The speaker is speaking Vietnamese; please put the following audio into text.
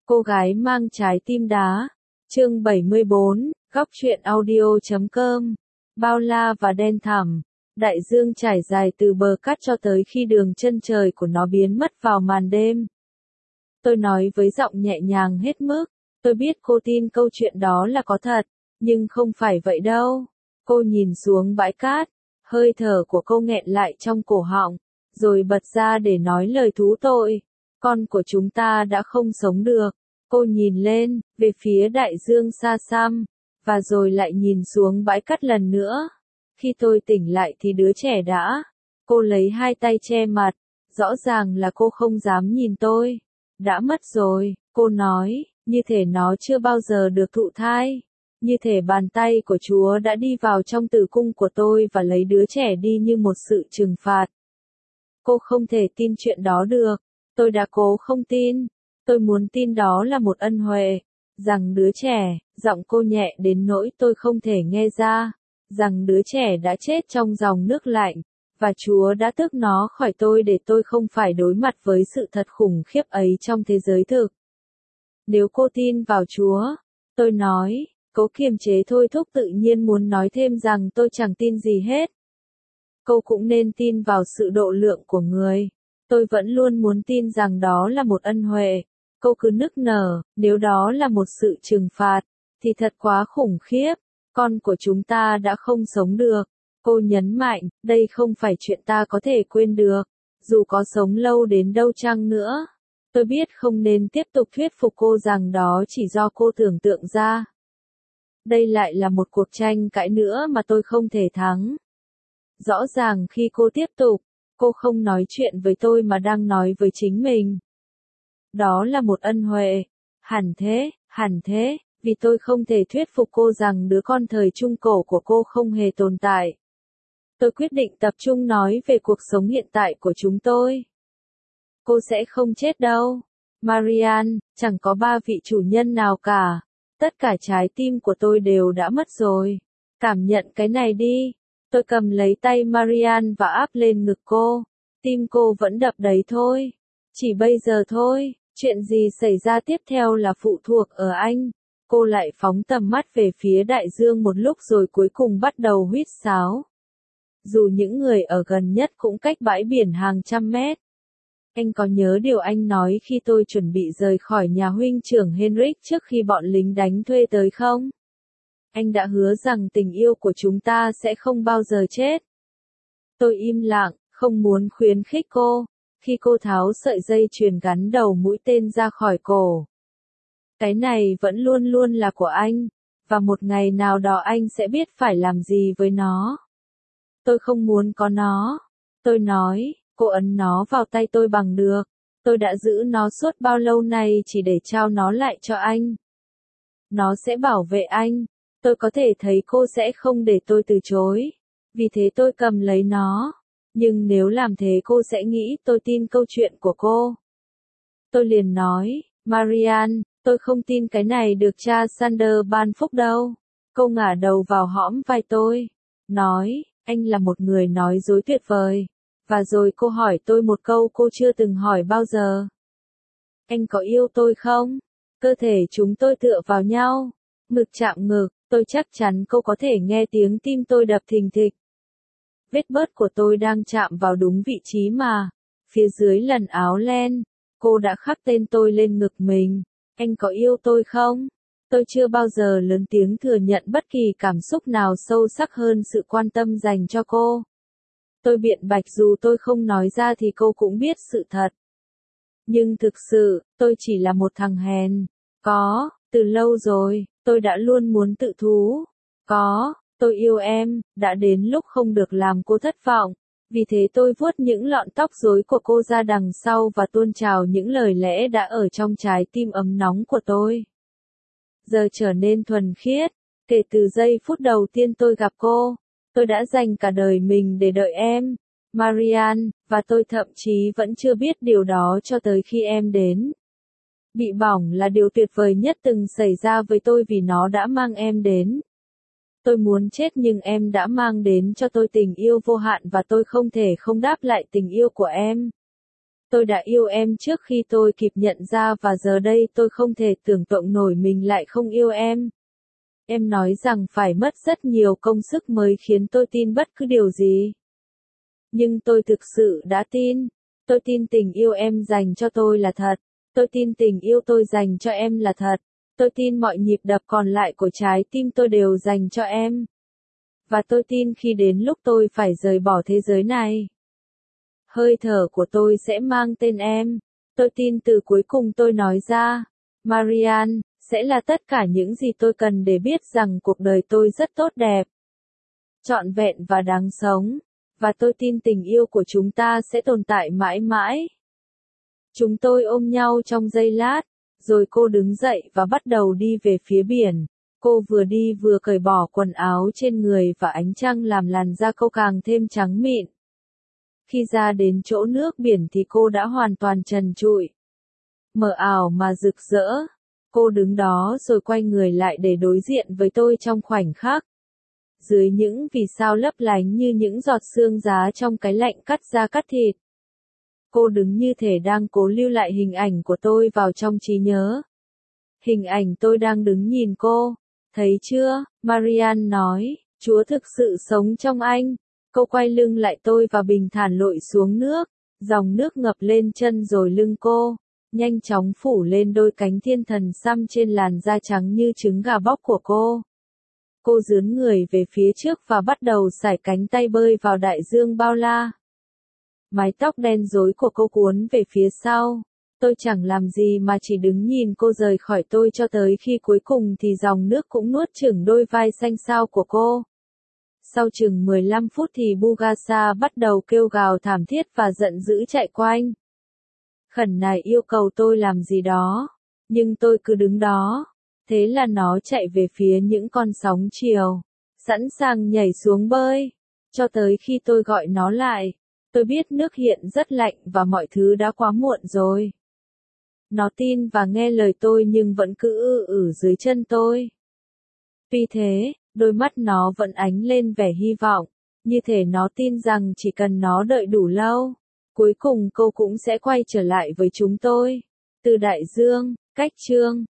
Cô gái mang trái tim đá. Chương 74, góc truyện audio.com. Bao la và đen thẳm. Đại dương trải dài từ bờ cát cho tới khi đường chân trời của nó biến mất vào màn đêm. Tôi nói với giọng nhẹ nhàng hết mức. Tôi biết cô tin câu chuyện đó là có thật, nhưng không phải vậy đâu. Cô nhìn xuống bãi cát, hơi thở của cô nghẹn lại trong cổ họng, rồi bật ra để nói lời thú tội. Con của chúng ta đã không sống được. Cô nhìn lên, về phía đại dương xa xăm, và rồi lại nhìn xuống bãi cát lần nữa. Khi tôi tỉnh lại thì đứa trẻ đã. Cô lấy hai tay che mặt, rõ ràng là cô không dám nhìn tôi. Đã mất rồi, cô nói, như thể nó chưa bao giờ được thụ thai. Như thể bàn tay của Chúa đã đi vào trong tử cung của tôi và lấy đứa trẻ đi như một sự trừng phạt. Cô không thể tin chuyện đó được. Tôi đã cố không tin. Tôi muốn tin đó là một ân huệ. Rằng đứa trẻ, giọng cô nhẹ đến nỗi tôi không thể nghe ra. Rằng đứa trẻ đã chết trong dòng nước lạnh, và Chúa đã tước nó khỏi tôi để tôi không phải đối mặt với sự thật khủng khiếp ấy trong thế giới thực. Nếu cô tin vào Chúa, tôi nói, cố kiềm chế thôi thúc tự nhiên muốn nói thêm rằng tôi chẳng tin gì hết. Cô cũng nên tin vào sự độ lượng của người. Tôi vẫn luôn muốn tin rằng đó là một ân huệ. Cô cứ nức nở, nếu đó là một sự trừng phạt, thì thật quá khủng khiếp. Con của chúng ta đã không sống được. Cô nhấn mạnh, đây không phải chuyện ta có thể quên được. Dù có sống lâu đến đâu chăng nữa. Tôi biết không nên tiếp tục thuyết phục cô rằng đó chỉ do cô tưởng tượng ra. Đây lại là một cuộc tranh cãi nữa mà tôi không thể thắng. Rõ ràng khi cô tiếp tục, cô không nói chuyện với tôi mà đang nói với chính mình. Đó là một ân huệ. Hẳn thế, vì tôi không thể thuyết phục cô rằng đứa con thời trung cổ của cô không hề tồn tại. Tôi quyết định tập trung nói về cuộc sống hiện tại của chúng tôi. Cô sẽ không chết đâu. Marianne, chẳng có ba vị chủ nhân nào cả. Tất cả trái tim của tôi đều đã mất rồi. Cảm nhận cái này đi. Tôi cầm lấy tay Marianne và áp lên ngực cô. Tim cô vẫn đập đấy thôi. Chỉ bây giờ thôi, chuyện gì xảy ra tiếp theo là phụ thuộc ở anh. Cô lại phóng tầm mắt về phía đại dương một lúc rồi cuối cùng bắt đầu huýt sáo. Dù những người ở gần nhất cũng cách bãi biển hàng trăm mét. Anh có nhớ điều anh nói khi tôi chuẩn bị rời khỏi nhà huynh trưởng Henrik trước khi bọn lính đánh thuê tới không? Anh đã hứa rằng tình yêu của chúng ta sẽ không bao giờ chết. Tôi im lặng, không muốn khuyến khích cô, khi cô tháo sợi dây chuyền gắn đầu mũi tên ra khỏi cổ. Cái này vẫn luôn luôn là của anh, và một ngày nào đó anh sẽ biết phải làm gì với nó. Tôi không muốn có nó. Tôi nói, cô ấn nó vào tay tôi bằng được. Tôi đã giữ nó suốt bao lâu nay chỉ để trao nó lại cho anh. Nó sẽ bảo vệ anh. Tôi có thể thấy cô sẽ không để tôi từ chối. Vì thế tôi cầm lấy nó. Nhưng nếu làm thế cô sẽ nghĩ tôi tin câu chuyện của cô. Tôi liền nói, Marianne, tôi không tin cái này được cha Sander ban phúc đâu. Cô ngả đầu vào hõm vai tôi. Nói, anh là một người nói dối tuyệt vời. Và rồi cô hỏi tôi một câu cô chưa từng hỏi bao giờ. Anh có yêu tôi không? Cơ thể chúng tôi tựa vào nhau. Ngực chạm ngực, tôi chắc chắn cô có thể nghe tiếng tim tôi đập thình thịch. Vết bớt của tôi đang chạm vào đúng vị trí mà. Phía dưới lần áo len, cô đã khắc tên tôi lên ngực mình. Anh có yêu tôi không? Tôi chưa bao giờ lớn tiếng thừa nhận bất kỳ cảm xúc nào sâu sắc hơn sự quan tâm dành cho cô. Tôi biện bạch dù tôi không nói ra thì cô cũng biết sự thật. Nhưng thực sự, tôi chỉ là một thằng hèn. Từ lâu rồi, tôi đã luôn muốn tự thú. Tôi yêu em, đã đến lúc không được làm cô thất vọng. Vì thế tôi vuốt những lọn tóc rối của cô ra đằng sau và tuôn trào những lời lẽ đã ở trong trái tim ấm nóng của tôi. Giờ trở nên thuần khiết. Kể từ giây phút đầu tiên tôi gặp cô, tôi đã dành cả đời mình để đợi em, Marianne, và tôi thậm chí vẫn chưa biết điều đó cho tới khi em đến. Bị bỏng là điều tuyệt vời nhất từng xảy ra với tôi vì nó đã mang em đến. Tôi muốn chết nhưng em đã mang đến cho tôi tình yêu vô hạn và tôi không thể không đáp lại tình yêu của em. Tôi đã yêu em trước khi tôi kịp nhận ra và giờ đây tôi không thể tưởng tượng nổi mình lại không yêu em. Em nói rằng phải mất rất nhiều công sức mới khiến tôi tin bất cứ điều gì. Nhưng tôi thực sự đã tin. Tôi tin tình yêu em dành cho tôi là thật. Tôi tin tình yêu tôi dành cho em là thật. Tôi tin mọi nhịp đập còn lại của trái tim tôi đều dành cho em. Và tôi tin khi đến lúc tôi phải rời bỏ thế giới này, hơi thở của tôi sẽ mang tên em. Tôi tin từ cuối cùng tôi nói ra, Marianne, sẽ là tất cả những gì tôi cần để biết rằng cuộc đời tôi rất tốt đẹp, trọn vẹn và đáng sống. Và tôi tin tình yêu của chúng ta sẽ tồn tại mãi mãi. Chúng tôi ôm nhau trong giây lát, rồi cô đứng dậy và bắt đầu đi về phía biển. Cô vừa đi vừa cởi bỏ quần áo trên người và ánh trăng làm làn da cô càng thêm trắng mịn. Khi ra đến chỗ nước biển thì cô đã hoàn toàn trần trụi, mờ ảo mà rực rỡ. Cô đứng đó rồi quay người lại để đối diện với tôi trong khoảnh khắc. Dưới những vì sao lấp lánh như những giọt sương giá trong cái lạnh cắt da cắt thịt. Cô đứng như thể đang cố lưu lại hình ảnh của tôi vào trong trí nhớ. Hình ảnh tôi đang đứng nhìn cô. Thấy chưa, Marianne nói, Chúa thực sự sống trong anh. Cô quay lưng lại tôi và bình thản lội xuống nước. Dòng nước ngập lên chân rồi lưng cô, nhanh chóng phủ lên đôi cánh thiên thần xăm trên làn da trắng như trứng gà bóc của cô. Cô dướn người về phía trước và bắt đầu sải cánh tay bơi vào đại dương bao la. Mái tóc đen rối của cô cuốn về phía sau. Tôi chẳng làm gì mà chỉ đứng nhìn cô rời khỏi tôi cho tới khi cuối cùng thì dòng nước cũng nuốt chửng đôi vai xanh xao của cô. Sau chừng 15 phút thì Bugasa bắt đầu kêu gào thảm thiết và giận dữ chạy quanh. Khẩn nài yêu cầu tôi làm gì đó, nhưng tôi cứ đứng đó. Thế là nó chạy về phía những con sóng chiều, sẵn sàng nhảy xuống bơi, cho tới khi tôi gọi nó lại. Tôi biết nước hiện rất lạnh và mọi thứ đã quá muộn rồi. Nó tin và nghe lời tôi nhưng vẫn cứ dưới chân tôi. Tuy thế, đôi mắt nó vẫn ánh lên vẻ hy vọng, như thể nó tin rằng chỉ cần nó đợi đủ lâu, cuối cùng cô cũng sẽ quay trở lại với chúng tôi. Từ đại dương, cách chương